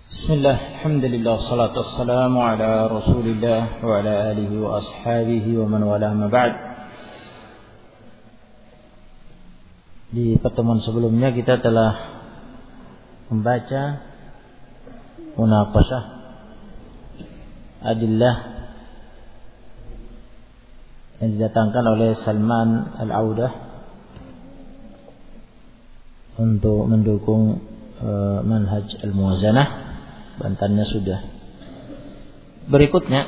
Bismillah, alhamdulillah, salatu wassalamu ala rasulillah wa ala alihi wa ashabihi wa man wala ma ba'd. Di pertemuan sebelumnya kita telah membaca munaqashah adillah yang didatangkan oleh Salman Al-Audah untuk mendukung manhaj al-muwazanah. Bantannya sudah. Berikutnya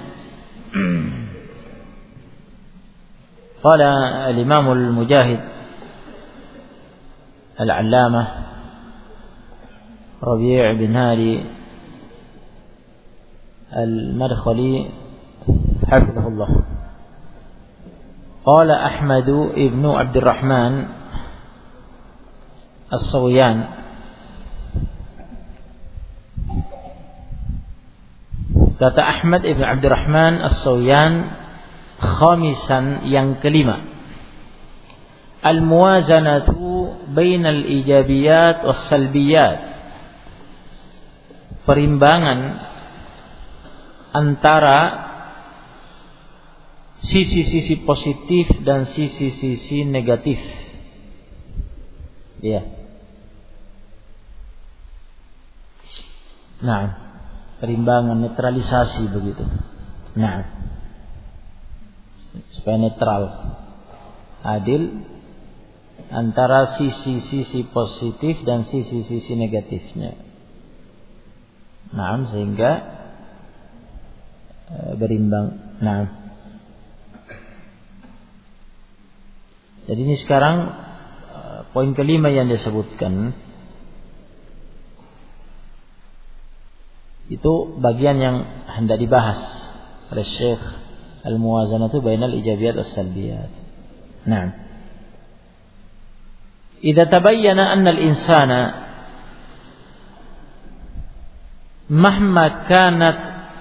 qala al-Imam al-Mujahid al-Allamah Rabi' bin Hadi al-Madkhali hafizahullah. Qala Ahmad ibn Abdurrahman as-Sawiyan, kata Ahmad ibn Abdurrahman as-Sawiyan, khamisan, yang kelima, al-muwazanatu bainal ijabiyat was salbiyat, perimbangan antara sisi-sisi positif dan sisi-sisi negatif. Ya. Nah, perimbangan, netralisasi begitu. Nah, supaya netral, adil antara sisi-sisi positif dan sisi-sisi negatifnya. Nah, sehingga berimbang. Nah, jadi ini sekarang poin kelima yang disebutkan. Itu bagian yang hendak dibahas oleh Syekh, al-muwazanatu bainal ijabiyat was-salbiyat. Nah, idza tabayyana anna al-insana mahma kanat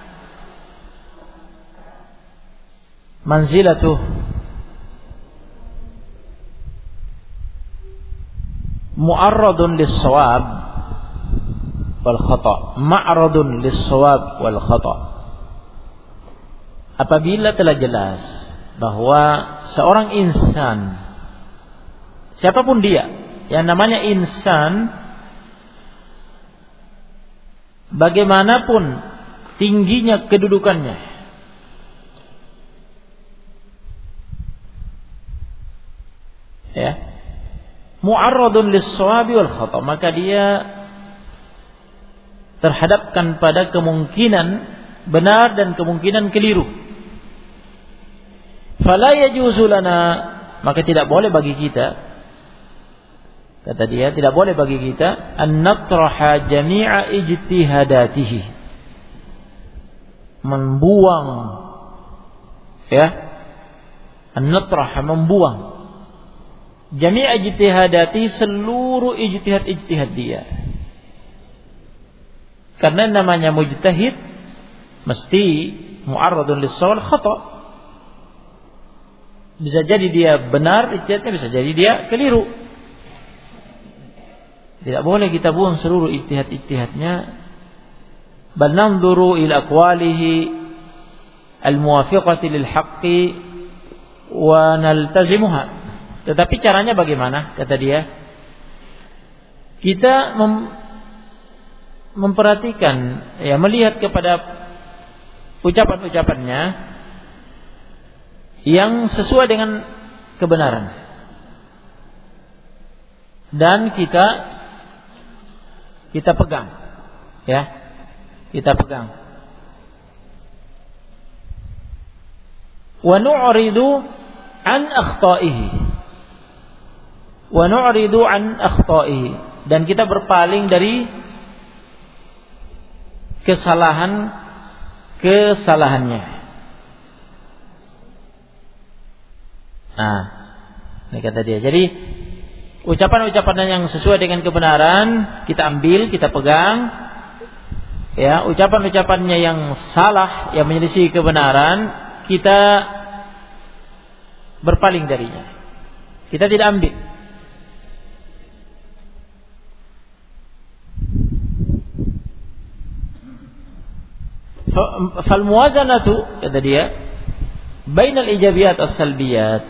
manzilatuhu mu'arradun lis-shawab wal khata', ma'radun lis-shawab wal khata'. Apabila telah jelas bahwa seorang insan, siapapun dia, yang namanya insan, bagaimanapun tingginya kedudukannya, ya, mu'arradun lis-shawabi wal khata', maka dia terhadapkan pada kemungkinan benar dan kemungkinan keliru. Fala yajuzu lana, maka tidak boleh bagi kita, kata dia, tidak boleh bagi kita an natraha jami'a ijtihadatihi, membuang, ya, an natraha, membuang, jami'a ijtihadati, seluruh ijtihad dia. Karena namanya mujtahid mesti mu'arradun lis-shawab khata'. Bisa jadi dia benar ijtihadnya, bisa jadi dia keliru. Tidak boleh kita buang seluruh ijtihadnya. Bal nanzuru ila aqwalihi al-muwafiqati lil haqqi wa naltazimuha. Tetapi caranya bagaimana? Kata dia, kita memperhatikan, ya, melihat kepada ucapan-ucapannya yang sesuai dengan kebenaran, dan kita pegang, ya, kita pegang. Wa nu'ridu an akhta'ihi, dan kita berpaling dari kesalahannya. Nah, ini kata dia. Jadi ucapan-ucapan yang sesuai dengan kebenaran kita ambil, kita pegang. Ya, ucapan-ucapannya yang salah, yang menyelisih kebenaran, kita berpaling darinya. Kita tidak ambil. fal muwazanatu, kata dia, bainal ijabiyat as-salbiyat.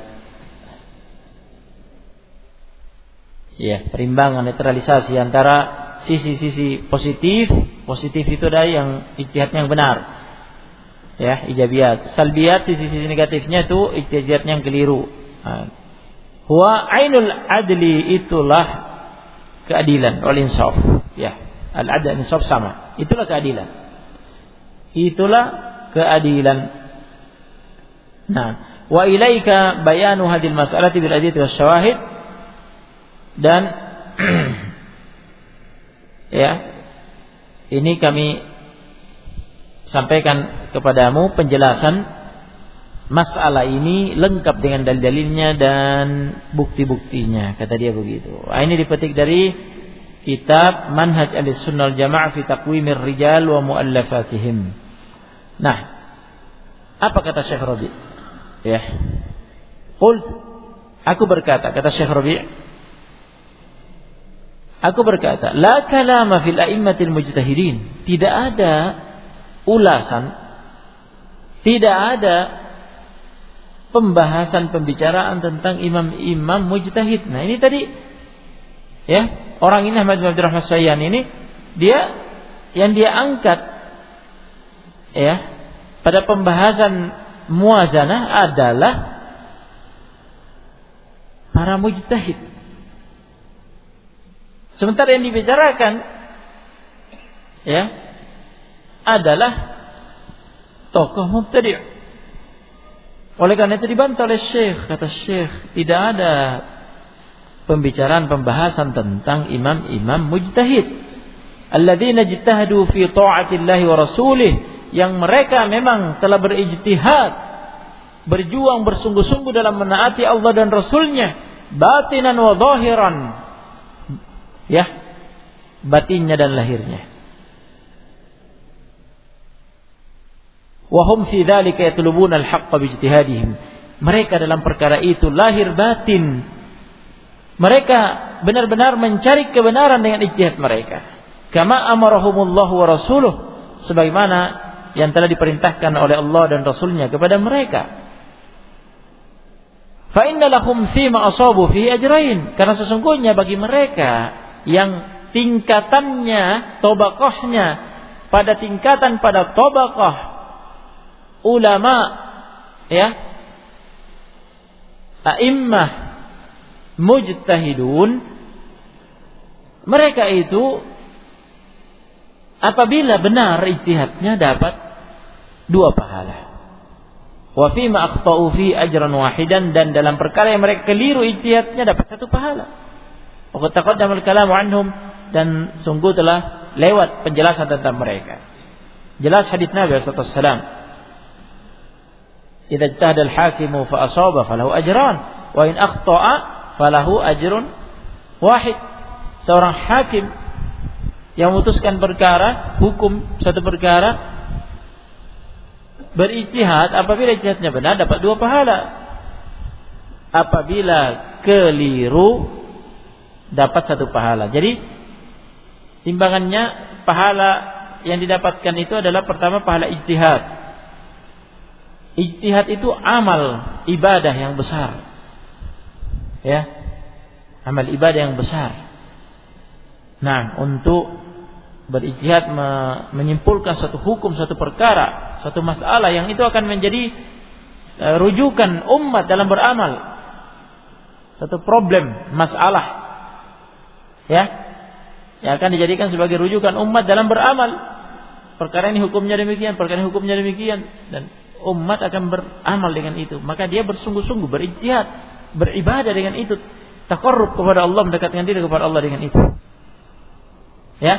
Ya, perimbangan, netralisasi antara sisi-sisi positif itu ada yang ijtihadnya yang benar. Ya, ijabiyat. Salbiyat, sisi-sisi negatifnya itu ijtihadnya yang keliru. Huwa ainul adli, itulah keadilan, wal insaf. Ya, al-adl insaf sama. Itulah keadilan. Itulah keadilan. Nah, wa ilaika bayanu hadil mas'alati bil adillati was syawahid. Dan ya, ini kami sampaikan kepadamu penjelasan masalah ini lengkap dengan dalil-dalilnya dan bukti-buktinya, kata dia begitu. Ini dipetik dari kitab Manhaj Ahlussunnah wal Jamaah fi Taqwimir Rijal wa Mu'allafatihim. Nah, apa kata Syekh Rabi'? Ya. Qult, aku berkata, kata Syekh Rabi', aku berkata, la kalama fil a'immatil mujtahidin. Tidak ada ulasan, tidak ada pembahasan tentang imam-imam mujtahid. Nah, ini tadi ya, orang ini Ahmad bin Abdurrahman As-Sayyan ini, dia yang dia angkat ya pada pembahasan muwazanah adalah para mujtahid. Sementara yang dibicarakan ya adalah tokoh mubtadi'. Oleh karena itu dibantah oleh Syekh. Kata Syekh, tidak ada pembahasan tentang imam-imam mujtahid. Alladzina ijtahadu fi ta'atillahi wa rasulih, yang mereka memang telah berijtihad, berjuang bersungguh-sungguh dalam menaati Allah dan Rasulnya, batinan wa zahiran. Ya, batinnya dan lahirnya. Wa hum fi dzalika yatlubuna al-haqqa bi ijtihadihim. Mereka dalam perkara itu lahir batin, mereka benar-benar mencari kebenaran dengan ijtihad mereka. Kama amarahumullahu wa rasuluh, sebagaimana yang telah diperintahkan oleh Allah dan Rasulnya kepada mereka. Fa inna lahum fima asabu fihi ajrain, karena sesungguhnya bagi mereka yang tingkatannya, tabaqahnya pada tingkatan pada tabaqah ulama ya, a'immah mujtahidun, mereka itu apabila benar ijtihadnya dapat 2 pahala. Wa fima akhta'u fi ajran wahidan, dan dalam perkara yang mereka keliru ijtihadnya dapat 1 pahala. Wa taqaddama al-kalamu anhum, dan sungguh telah lewat penjelasan tentang mereka. Jelas hadis Nabi sallallahu alaihi wasallam, "Idza ijtahada al-hakimu fa asaba falahu ajran, wa in akhta'a falahu ajrun wahid." Seorang hakim yang memutuskan perkara, hukum suatu perkara, berijtihad, apabila ijtihadnya benar dapat 2 pahala. Apabila keliru dapat 1 pahala. Jadi timbangannya, pahala yang didapatkan itu adalah pertama pahala ijtihad. Ijtihad itu amal ibadah yang besar. Ya. Amal ibadah yang besar. Nah, untuk berijtihad menyimpulkan suatu hukum, suatu perkara, suatu masalah yang itu akan menjadi rujukan umat dalam beramal. Suatu problem, masalah ya, yang akan dijadikan sebagai rujukan umat dalam beramal. Perkara ini hukumnya demikian, perkara ini hukumnya demikian, dan umat akan beramal dengan itu. Maka dia bersungguh-sungguh berijtihad, beribadah dengan itu, taqarrub kepada Allah, mendekatkan diri kepada Allah dengan itu. Ya,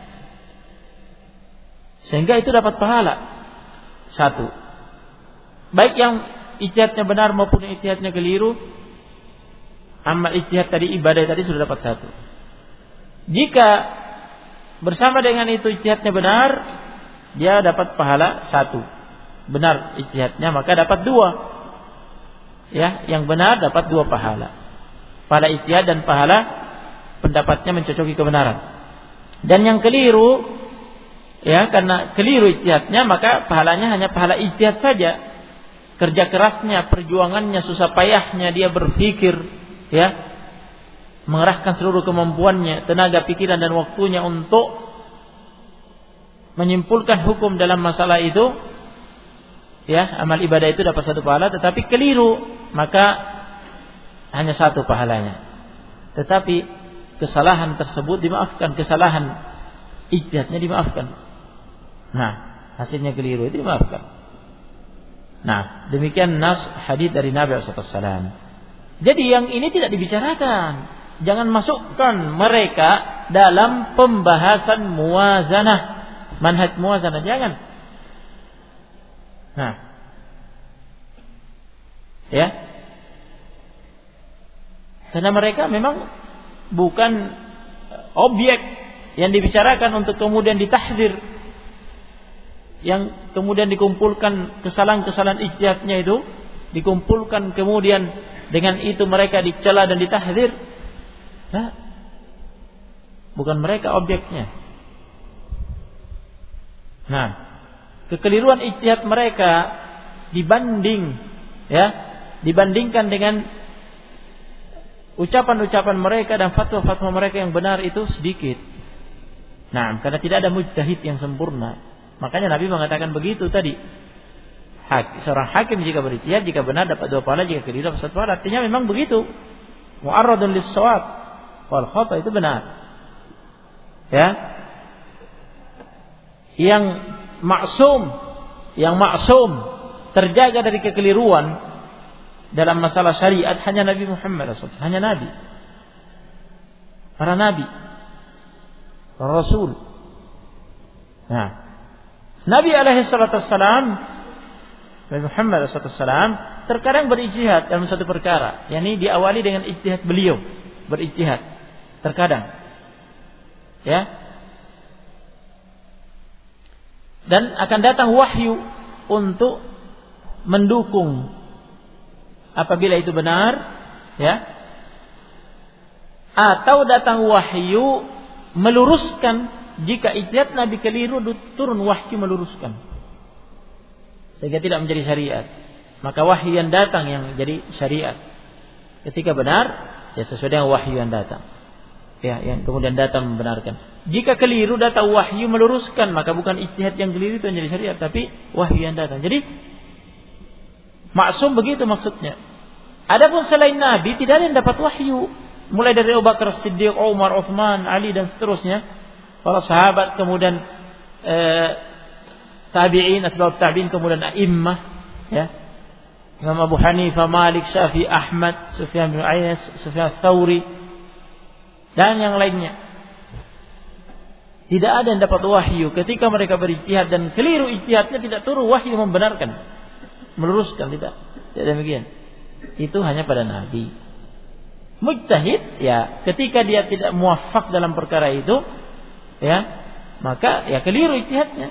sehingga itu dapat pahala 1. Baik yang ijtihadnya benar maupun ijtihadnya keliru, amal ijtihad tadi, ibadah tadi sudah dapat 1. Jika bersama dengan itu ijtihadnya benar, dia dapat pahala 1. Benar ijtihadnya, maka dapat 2. Ya, yang benar dapat 2 pahala. Pahala ijtihad dan pahala pendapatnya mencocoki kebenaran. Dan yang keliru ya, karena keliru ijtihadnya, maka pahalanya hanya pahala ijtihad saja. Kerja kerasnya, perjuangannya, susah payahnya dia berpikir, ya, mengerahkan seluruh kemampuannya, tenaga pikiran dan waktunya untuk menyimpulkan hukum dalam masalah itu, ya, amal ibadah itu dapat 1 pahala. Tetapi keliru, maka hanya 1 pahalanya. Tetapi kesalahan tersebut dimaafkan, kesalahan ijtihadnya dimaafkan. Nah, hasilnya keliru itu dimaafkan. Nah, demikian nas hadis dari Nabi SAW. Jadi yang ini tidak dibicarakan. Jangan masukkan mereka dalam pembahasan muwazanah, manhaj muwazanah, jangan. Nah, ya, karena mereka memang bukan objek yang dibicarakan untuk kemudian ditahdzir, yang kemudian dikumpulkan kesalahan-kesalahan ijtihadnya itu, dikumpulkan kemudian dengan itu mereka dicela dan ditahdzir. Nah, bukan mereka objeknya. Nah, kekeliruan ijtihad mereka dibandingkan dengan ucapan-ucapan mereka dan fatwa-fatwa mereka yang benar itu sedikit. Nah, karena tidak ada mujtahid yang sempurna. Makanya Nabi mengatakan begitu tadi. Seorang hakim jika berijtihad, jika benar dapat 2 pahala, jika keliru dapat 1 pahala. Artinya memang begitu. Mu'arradun lis-shawab wal khata, itu benar. Ya. Yang maksum terjaga dari kekeliruan dalam masalah syariat hanya Nabi Muhammad SAW, hanya Nabi, para Nabi, para Rasul. Nah, Nabi Alaihissalam, Nabi Muhammad SAW terkadang berijtihad dalam satu perkara, yakni diawali dengan ijtihad beliau, berijtihad terkadang, ya, dan akan datang wahyu untuk mendukung apabila itu benar, ya, atau datang wahyu meluruskan jika ijtihad Nabi keliru, turun wahyu meluruskan sehingga tidak menjadi syariat. Maka wahyu yang datang yang jadi syariat. Ketika benar, ya sesuai dengan wahyu yang datang, ya, yang kemudian datang membenarkan. Jika keliru, datang wahyu meluruskan, maka bukan ijtihad yang keliru itu yang jadi syariat, tapi wahyu yang datang. Jadi maksum begitu maksudnya. Adapun selain Nabi tidak ada yang dapat wahyu, mulai dari Abu Bakar Siddiq, Umar, Uthman, Ali dan seterusnya, para sahabat, kemudian tabi'in, atba'ut tabi'in, kemudian a'immah, ya, Imam Abu Hanifah, Malik, Syafi'i, Ahmad, Sufyan bin Uyainah, Sufyan Tsauri dan yang lainnya. Tidak ada yang dapat wahyu ketika mereka berijtihad dan keliru ijtihadnya, tidak turun wahyu membenarkan, meluruskan, tidak demikian. Itu hanya pada Nabi. Mujtahid, ya, ketika dia tidak muwaffaq dalam perkara itu, ya, maka ya keliru ijtihadnya.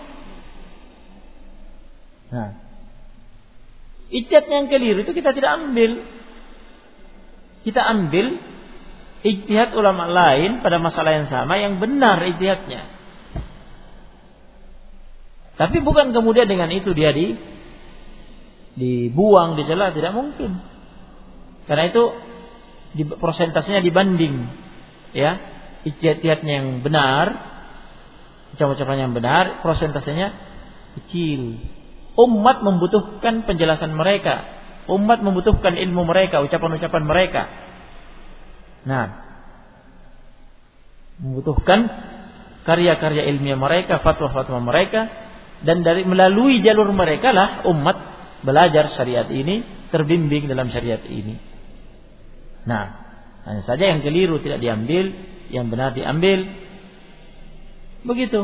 Nah, ijtihad yang keliru itu kita tidak ambil. Kita ambil ijtihad ulama lain pada masalah yang sama yang benar ijtihadnya. Tapi bukan kemudian dengan itu dia dibuang, dicela, tidak mungkin. Karena itu prosentasenya dibanding, ya, ijtihadnya yang benar, ucapan yang benar, prosentasenya kecil. Umat membutuhkan penjelasan mereka, umat membutuhkan ilmu mereka, ucapan-ucapan mereka. Nah, membutuhkan karya-karya ilmiah mereka, fatwa-fatwa mereka, dan melalui jalur mereka lah umat belajar syariat ini, terbimbing dalam syariat ini. Nah, hanya saja yang keliru tidak diambil, yang benar diambil. Begitu.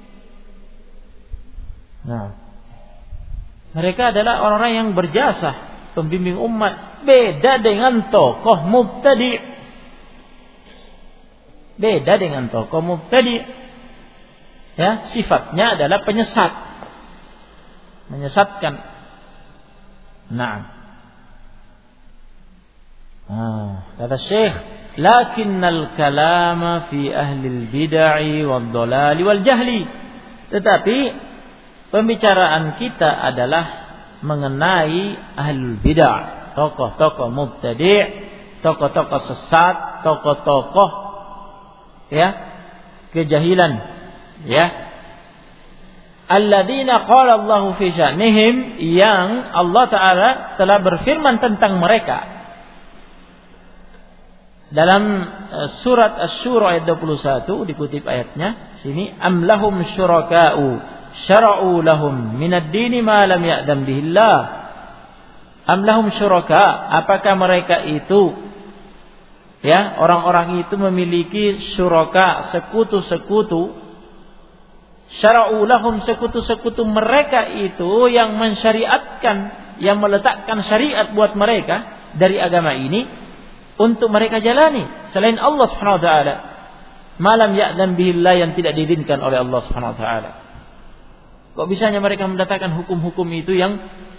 Nah, mereka adalah orang-orang yang berjasa, pembimbing umat. Beda dengan tokoh mubtadi. Beda dengan tokoh mubtadi. Ya, sifatnya adalah penyesat. Menyesatkan. Nah, kata Syekh, lakinnal kalama fi ahli al-bid'ah wad-dhalal wal jahli Tetapi pembicaraan kita adalah mengenai ahlul bid'ah, tokoh-tokoh mubtadi', tokoh-tokoh sesat, tokoh-tokoh kejahilan, alladzina qala Allahu fi sya'nihim, yang Allah Ta'ala telah berfirman tentang mereka dalam surat Asy-Syura ayat 21, dikutip ayatnya sini, am lahum syuraka'u syara'u lahum minad dini ma lam ya'dam bihillah. Am lahum syuraka, apakah mereka itu orang-orang itu memiliki syuraka, sekutu-sekutu, syara'u lahum, sekutu-sekutu mereka itu yang mensyariatkan, yang meletakkan syariat buat mereka dari agama ini untuk mereka jalani selain Allah Subhanahu wa taala, malam ya'dam bihillah, yang tidak diizinkan oleh Allah Subhanahu wa taala. Kok bisanya mereka mendatangkan hukum-hukum itu yang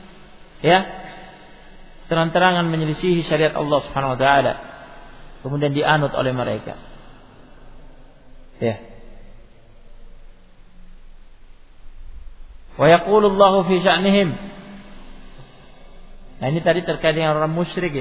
terang-terangan menyelisihi syariat Allah Subhanahu wa taala, kemudian dianut oleh mereka. Wa yaqulu Allahu fi sya'nihim. Nah, ini tadi terkait dengan orang musyrik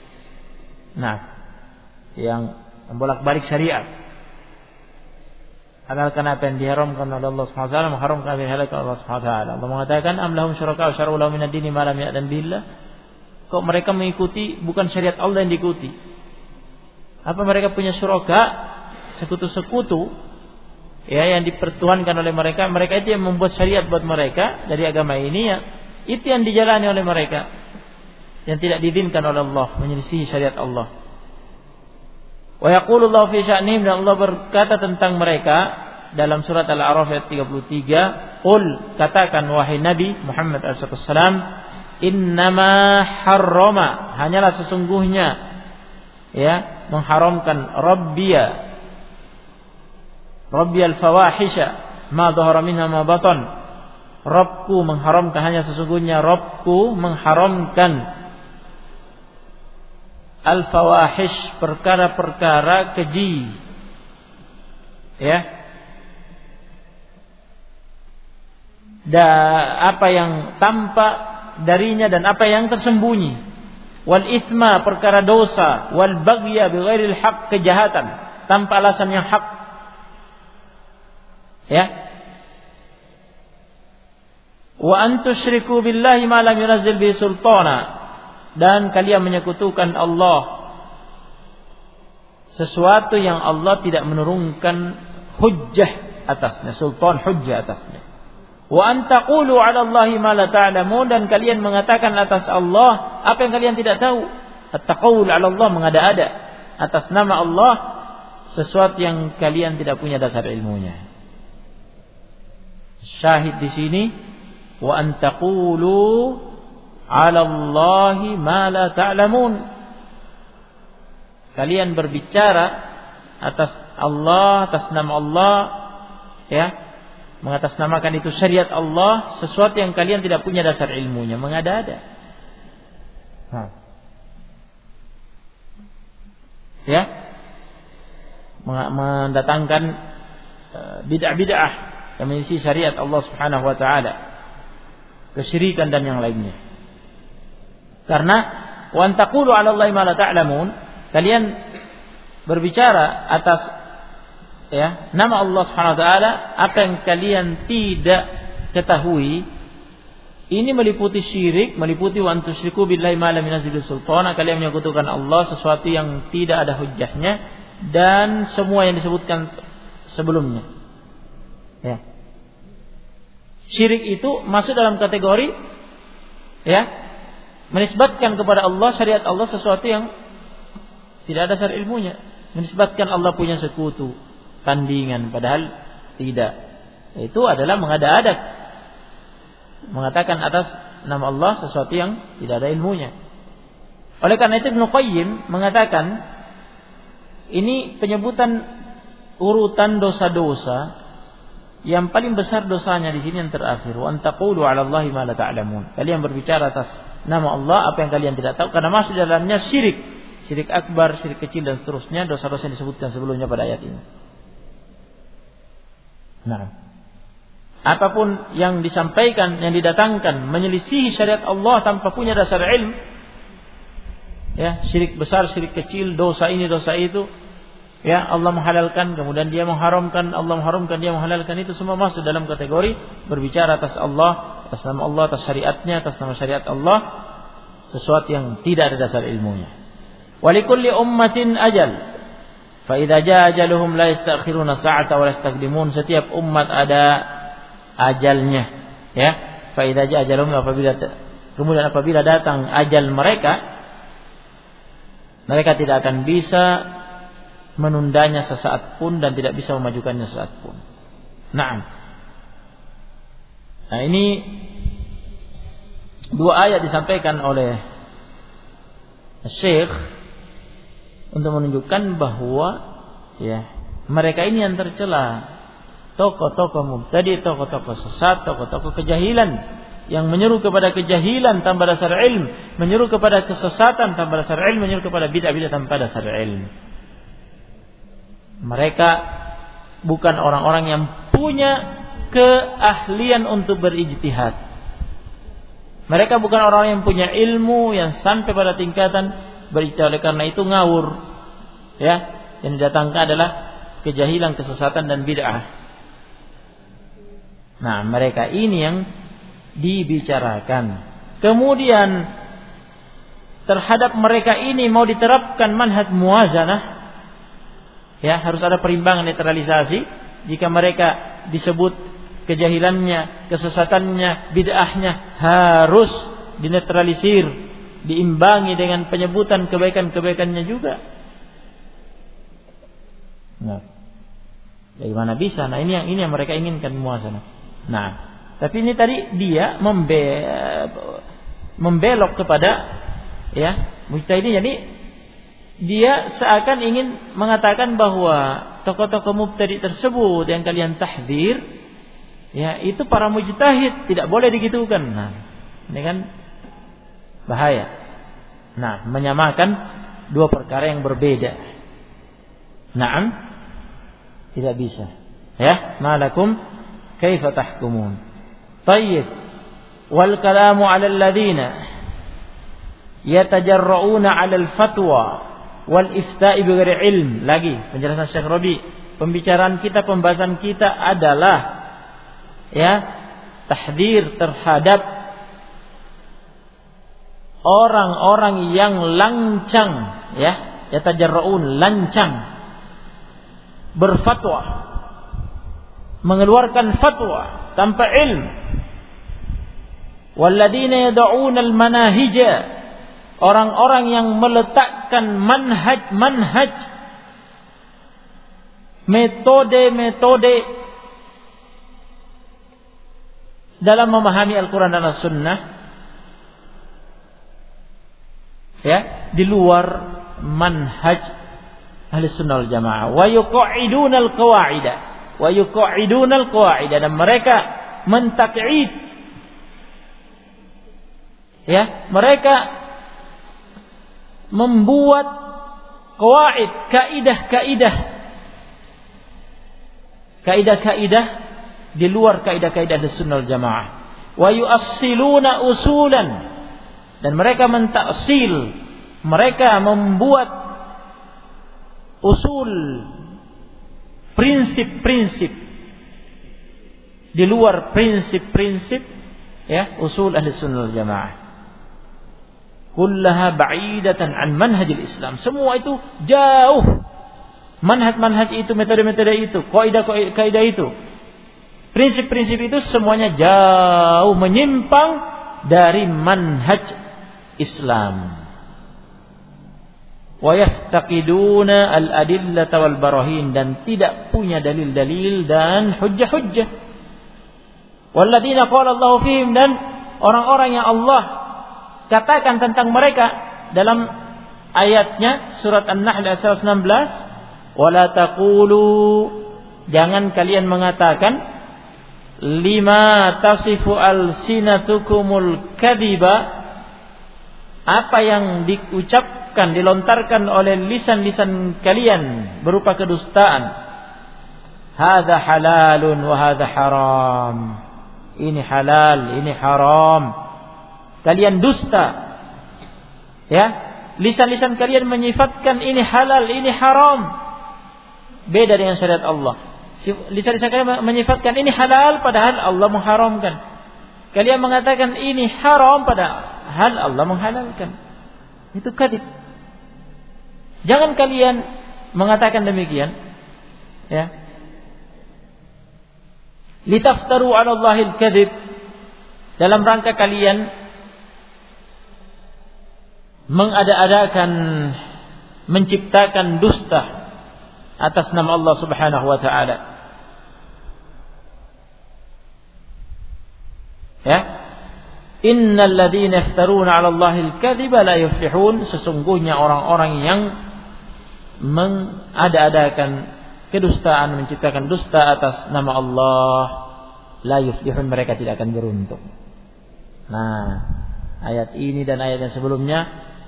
yang membolak-balik syariat. Halalkan apa yang diharamkan oleh Allah Subhanahu wa taala, mengharamkan apa yang dihalalkan oleh Allah Subhanahu wa taala. Allah mengatakan am lahum syuraka syara'u lahum minad dini ma lam ya'dam billah. Kok mereka mengikuti bukan syariat Allah yang diikuti? Apa mereka punya syuraka, sekutu-sekutu yang dipertuhankan oleh mereka? Mereka itu yang membuat syariat buat mereka dari agama ini, itu yang dijalani oleh mereka, yang tidak diizinkan oleh Allah, menyelisihi syariat Allah. Wa yaqulu Allahu fi sya'nihim, dan Allah berkata tentang mereka dalam surat Al-A'raf ayat 33, qul, katakan wahai Nabi Muhammad SAW, innama harrama, hanyalah sesungguhnya mengharamkan Rabbiyal fawahisha ma dhahara minha ma batan. Rabbku mengharamkan, hanya sesungguhnya Rabbku mengharamkan al-fawahish, perkara-perkara keji, apa yang tampak darinya dan apa yang tersembunyi, wal itsma, perkara dosa, wal baghya bighairil haqq, kejahatan tanpa alasan yang hak, wa an tusyriku billahi ma lam yunzil bihi sultana, dan kalian menyekutukan Allah sesuatu yang Allah tidak menurunkan hujjah atasnya, sultan hujjah atasnya. Wa an taqulu 'ala Allahi ma la ta'lamun, dan kalian mengatakan atas Allah apa yang kalian tidak tahu. At-taqawul 'ala Allah, mengada-ada atas nama Allah sesuatu yang kalian tidak punya dasar ilmunya. Syahid di sini, wa an taqulu 'ala Allahi ma la ta'lamun. Kalian berbicara atas Allah, atas nama Allah, mengatasnamakan itu syariat Allah, sesuatu yang kalian tidak punya dasar ilmunya, mengada-ada. Mendatangkan bid'ah-bid'ah yang mengisi syariat Allah Subhanahu wa taala, kesyirikan dan yang lainnya. Karena wa antaqulu 'ala Allahi ma la ta'lamun, kalian berbicara atas nama Allah Subhanahu wa taala apa yang kalian tidak ketahui. Ini meliputi syirik, meliputi wa antusyriku billahi ma lam yunzil sultana, kalian menyekutukan Allah sesuatu yang tidak ada hujjahnya, dan semua yang disebutkan sebelumnya. Syirik itu masuk dalam kategori menisbatkan kepada Allah, syariat Allah, sesuatu yang tidak ada dasar ilmunya. Menisbatkan Allah punya sekutu, tandingan, padahal tidak. Itu adalah mengada-ada, mengatakan atas nama Allah sesuatu yang tidak ada ilmunya. Oleh karena itu Ibnu Qayyim mengatakan, ini penyebutan urutan dosa-dosa, yang paling besar dosanya di sini yang terakhir, wa antaqulu 'ala Allahi ma la ta'lamun. Kalian berbicara atas nama Allah apa yang kalian tidak tahu, karena masuk dalamnya syirik, syirik akbar, syirik kecil dan seterusnya, dosa-dosa yang disebutkan sebelumnya pada ayat ini. Nah, apapun yang disampaikan, yang didatangkan menyelisihi syariat Allah tanpa punya dasar ilmu, ya, syirik besar, syirik kecil, dosa ini, dosa itu, ya, Allah menghalalkan, kemudian dia mengharamkan, Allah mengharamkan, dia menghalalkan, itu semua masuk dalam kategori berbicara atas Allah, atas nama Allah, atas syariatnya, atas nama syariat Allah, sesuatu yang tidak ada dasar ilmunya. Walikulli ummatin ajal. Fa idza jaa ajaluhum la yastakhiruna sa'ata wa la yastaqdimun. Setiap umat ada ajalnya, ya. Fa idza jaa ajaluhum, apabila datang ajal mereka, mereka tidak akan bisa menundanya sesaat pun dan tidak bisa memajukannya sesaat pun. Naam. Nah, ini dua ayat disampaikan oleh Syekh untuk menunjukkan bahwa, ya, mereka ini yang tercela, tokoh-tokoh mubtadi, tokoh-tokoh sesat, tokoh-tokoh kejahilan yang menyeru kepada kejahilan tanpa dasar ilmu, menyeru kepada kesesatan tanpa dasar ilmu, menyeru kepada bid'ah-bid'ah tanpa dasar ilmu. Mereka bukan orang-orang yang punya keahlian untuk berijtihad. Mereka bukan orang yang punya ilmu yang sampai pada tingkatan berijtihad, oleh karena itu ngawur, ya. Yang didatangkan adalah kejahilan, kesesatan dan bid'ah. Nah, mereka ini yang dibicarakan. Kemudian terhadap mereka ini mau diterapkan manhaj muwazanah, ya, harus ada perimbangan, netralisasi. Jika mereka disebut kejahilannya, kesesatannya, bid'ahnya harus dinetralisir, diimbangi dengan penyebutan kebaikan-kebaikannya juga. Nah, dari mana bisa? Nah, ini yang mereka inginkan muwazanah. Nah, tapi ini tadi dia membelok kepada, ya, mujtahidin. Jadi dia seakan ingin mengatakan bahwa tokoh-tokoh mubtadi tersebut yang kalian tahdzir, ya, itu para mujtahid, tidak boleh digitukan. Nah, ini kan bahaya. Nah, menyamakan dua perkara yang berbeda. Naam, tidak bisa. Ya, malakum kaifa tahkumun. Tayyib. Wal kalamu 'ala alladziina yatajarra'una 'ala al-fatwa wal ifta'i bighairi ilm. Lagi penjelasan Syekh Rabi. Pembicaraan kita, pembahasan kita adalah, ya, tahdzir terhadap orang-orang yang lancang, ya, yatajarra'un, lancang, berfatwa, mengeluarkan fatwa tanpa ilmu. Walladzina yad'un al-manahija, orang-orang yang meletakkan manhaj, metode dalam memahami Al-Quran dan As-Sunnah, ya, di luar manhaj ahli sunnah wal jamaah. Wa yuqa'iduna al-qawa'ida, dan mereka mentaq'id, ya, mereka membuat qawaid, kaidah di luar kaidah-kaidah ahli sunnah wal jamaah. Wa yu'assiluna usulan, dan mereka mentaksil, mereka membuat usul, prinsip-prinsip di luar prinsip-prinsip, ya, usul ahli sunnah wal jamaah. Kullaha ba'idatan an manhajil Islam. Semua itu jauh. Manhaj itu, metode-metode itu, kaidah itu, prinsip-prinsip itu semuanya jauh menyimpang dari manhaj Islam. Wa yaftaqiduna al-adillata wal barahin, dan tidak punya dalil-dalil dan hujjah-hujjah. Walladzina qala Allahu fihim, dan orang-orang yang Allah katakan tentang mereka dalam ayatnya surat An-Nahl ayat 116, wala taqulu, jangan kalian mengatakan, lima tasifu alsinatukumul kadhiba, apa yang diucapkan, dilontarkan oleh lisan-lisan kalian berupa kedustaan. hadza halalun wa hadza haram. Ini halal, ini haram. Kalian dusta. Ya, lisan-lisan kalian menyifatkan ini halal, ini haram. Beda dengan syariat Allah. Lisan-lisan kalian menyifatkan ini halal padahal Allah mengharamkan. Kalian mengatakan ini haram padahal Allah menghalalkan. Itu kadzib. Jangan kalian mengatakan demikian. Ya. Litaftaru 'ala Allahil kadzib, dalam rangka kalian mengada-adakan, menciptakan dusta atas nama Allah Subhanahu wa taala. Ya. Innal ladzina yaftaruna 'ala Allahil kadziba la yuflihun. Sesungguhnya orang-orang yang mengada-adakan kedustaan, menciptakan dusta atas nama Allah, la yuflihun, mereka tidak akan beruntung. Nah, ayat ini dan ayat yang sebelumnya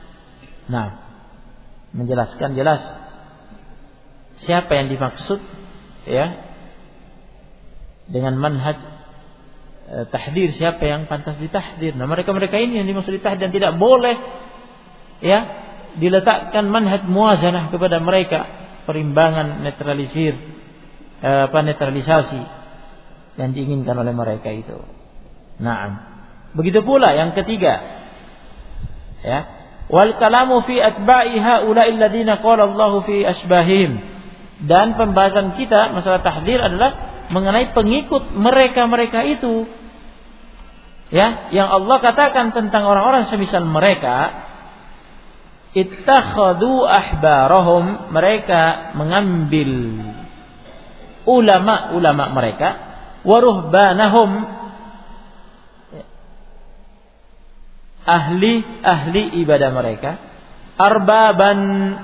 menjelaskan jelas siapa yang dimaksud, ya, dengan manhaj tahdir, siapa yang pantas ditahdir. Nah, mereka-mereka ini yang dimaksud ditahdir, dan tidak boleh, ya, diletakkan manhaj muwazanah kepada mereka, perimbangan, netralisasi yang diinginkan oleh mereka itu. Begitu pula yang ketiga, ya, wal kalamu fi atba'i haula'il ladzina qala Allahu fi asbahihim. Dan pembahasan kita masalah tahdir adalah mengenai pengikut mereka-mereka itu, ya, yang Allah katakan tentang orang-orang semisal mereka, ittakhadhu ahbarahum, mereka mengambil ulama-ulama mereka, wa ruhbanahum, ahli ibadah mereka, arbaban,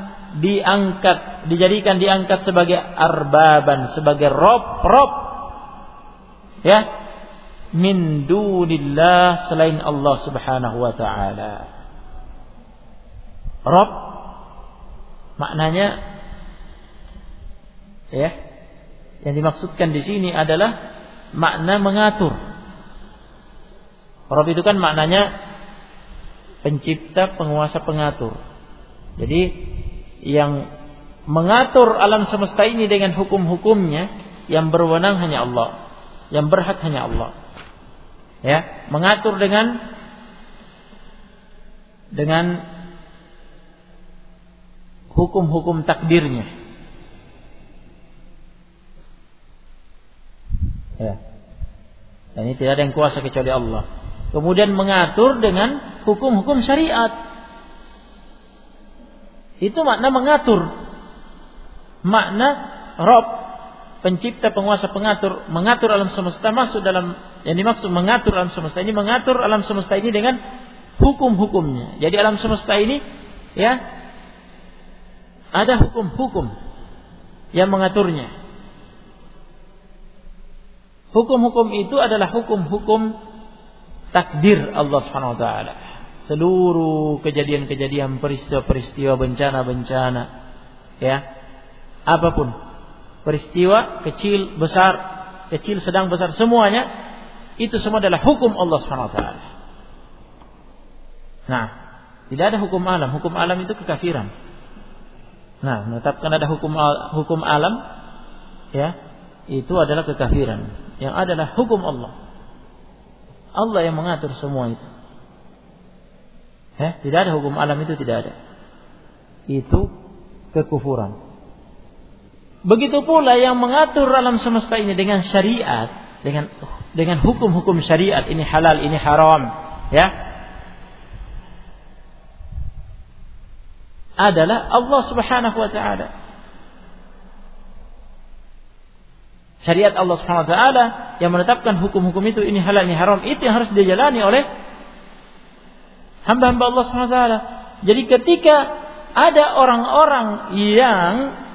diangkat sebagai arbaban, sebagai rob, ya, min dunillah, selain Allah Subhanahu wa taala. Rob maknanya, ya, yang dimaksudkan di sini adalah makna mengatur. Rob itu kan maknanya pencipta, penguasa, pengatur. Jadi yang mengatur alam semesta ini dengan hukum-hukumnya, yang berwenang hanya Allah, yang berhak hanya Allah. Ya, mengatur dengan hukum-hukum takdirnya. Ya. Dan ini tidak ada yang kuasa kecuali Allah. Kemudian mengatur dengan hukum-hukum syariat. Itu makna mengatur. Makna Rabb, pencipta, penguasa, pengatur, mengatur alam semesta, masuk dalam yang dimaksud mengatur alam semesta ini, mengatur alam semesta ini dengan hukum-hukumnya. Jadi alam semesta ini, ya, ada hukum-hukum yang mengaturnya. Hukum-hukum itu adalah hukum-hukum takdir Allah Subhanahu wa taala. Seluruh kejadian-kejadian, peristiwa-peristiwa, bencana-bencana, ya, apapun, peristiwa kecil, besar, kecil, sedang, besar, semuanya itu semua adalah hukum Allah Subhanahu wa taala. Nah, tidak ada hukum alam. Hukum alam itu kekafiran. Nah, menetapkan ada hukum alam, ya, itu adalah kekafiran. Yang adalah hukum Allah. Allah yang mengatur semua itu. Tidak ada hukum alam, itu tidak ada. Itu kekufuran. Begitu pula yang mengatur alam semesta ini dengan syariat, dengan hukum-hukum syariat, ini halal, ini haram, ya, adalah Allah Subhanahu wa taala. Syariat Allah Subhanahu wa taala yang menetapkan hukum-hukum itu, ini halal, ini haram, itu yang harus dijalani oleh hamba-hamba Allah Subhanahu wa taala. Jadi ketika ada orang-orang yang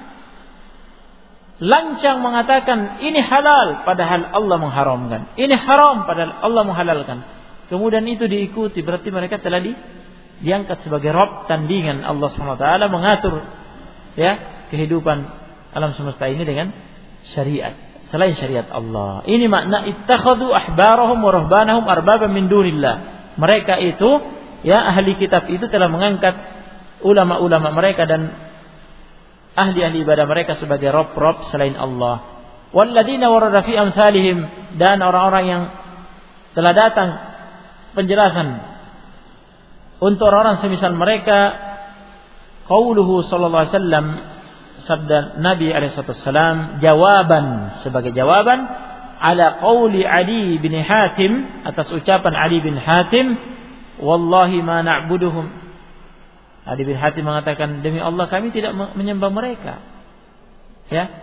lancang mengatakan ini halal padahal Allah mengharamkan, ini haram padahal Allah menghalalkan, kemudian itu diikuti, berarti mereka telah diangkat sebagai Rabb, tandingan Allah Subhanahu wa taala mengatur, ya, kehidupan alam semesta ini dengan syariat selain syariat Allah. Ini makna ittakhadhu ahbarahum wa ruhbanahum arbaban min dunillah. Mereka itu, ya, ahli kitab itu telah mengangkat ulama-ulama mereka dan ahli-ahli ibadah mereka sebagai rob-rob selain Allah. Walladzina warada fi amsalihim, dan orang-orang yang telah datang penjelasan untuk orang-orang semisal mereka, qauluhu sallallahu alaihi wasallam, sabda Nabi alaihi wasallam, jawaban, sebagai jawaban ala qauli Ali bin Hatim, atas ucapan Ali bin Hatim, wallahi ma na'buduhum. Ali bin Hatim mengatakan, demi Allah kami tidak menyembah mereka. Ya.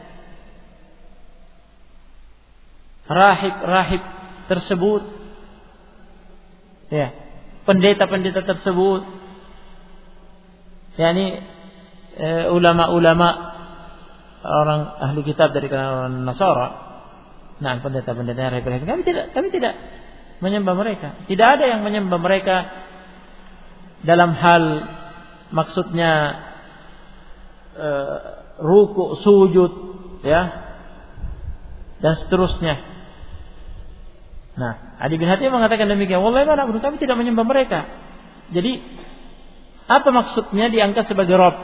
Rahib tersebut, ya, pendeta-pendeta tersebut, yakni ulama-ulama orang ahli kitab dari kalangan orang Nasara. Nah, pendeta-pendeta rahib, kami tidak menyembah mereka. Tidak ada yang menyembah mereka dalam hal maksudnya ruku, sujud, ya, dan seterusnya. Nah, Ali bin Hatim mengatakan demikian. Wallahi ma na'budu, kami tidak menyembah mereka. Jadi apa maksudnya diangkat sebagai Rabb?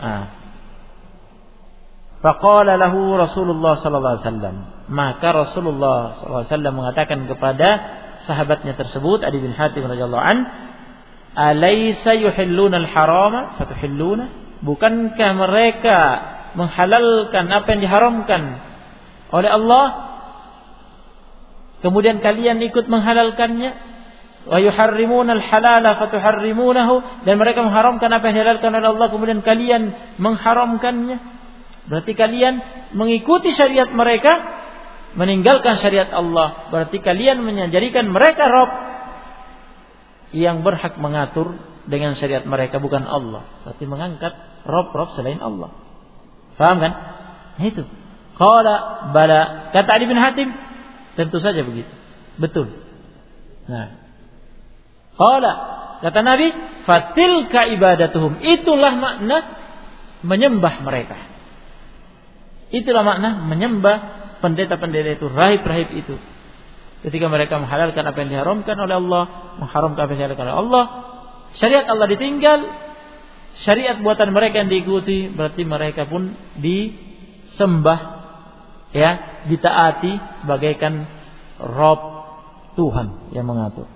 Faqala lahu Rasulullah sallallahu alaihi wasallam. Maka Rasulullah sallallahu alaihi wasallam mengatakan kepada sahabatnya tersebut, Ali bin Hatim radhiyallahu an, alaysa yuhilluna al-harama fatuhilluna? Bukankah mereka menghalalkan apa yang diharamkan oleh Allah, kemudian kalian ikut menghalalkannya? Wa yuharrimuna al-halala fatuharrimunahu, dan mereka mengharamkan apa yang dihalalkan oleh Allah, kemudian kalian mengharamkannya. Berarti kalian mengikuti syariat mereka, meninggalkan syariat Allah. Berarti kalian menjadikan mereka Rabb yang berhak mengatur dengan syariat mereka, bukan Allah. Berarti mengangkat Rabb selain Allah. Paham kan? Itu. Qala bala, kata Ali bin Hatim, tentu saja begitu. Betul. Nah, qala, kata Nabi, fatilka ibadatuhum, itulah makna menyembah mereka. Itulah makna menyembah pendeta-pendeta itu, rahib-rahib itu. Ketika mereka menghalalkan apa yang diharamkan oleh Allah, mengharamkan apa yang dihalalkan oleh Allah, syariat Allah ditinggal, syariat buatan mereka yang diikuti, berarti mereka pun disembah, ya, ditaati bagaikan Rabb, Tuhan yang mengatur.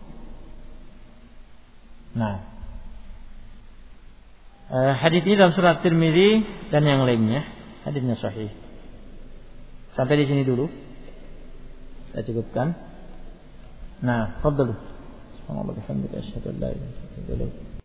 Nah, hadis ini dalam surat Tirmidzi dan yang lainnya, hadisnya sahih. Sampai di sini dulu. Kita cukupkan. Nah, fadhlu. Subhanallah bihamdika asyhadu an la ilaha illa anta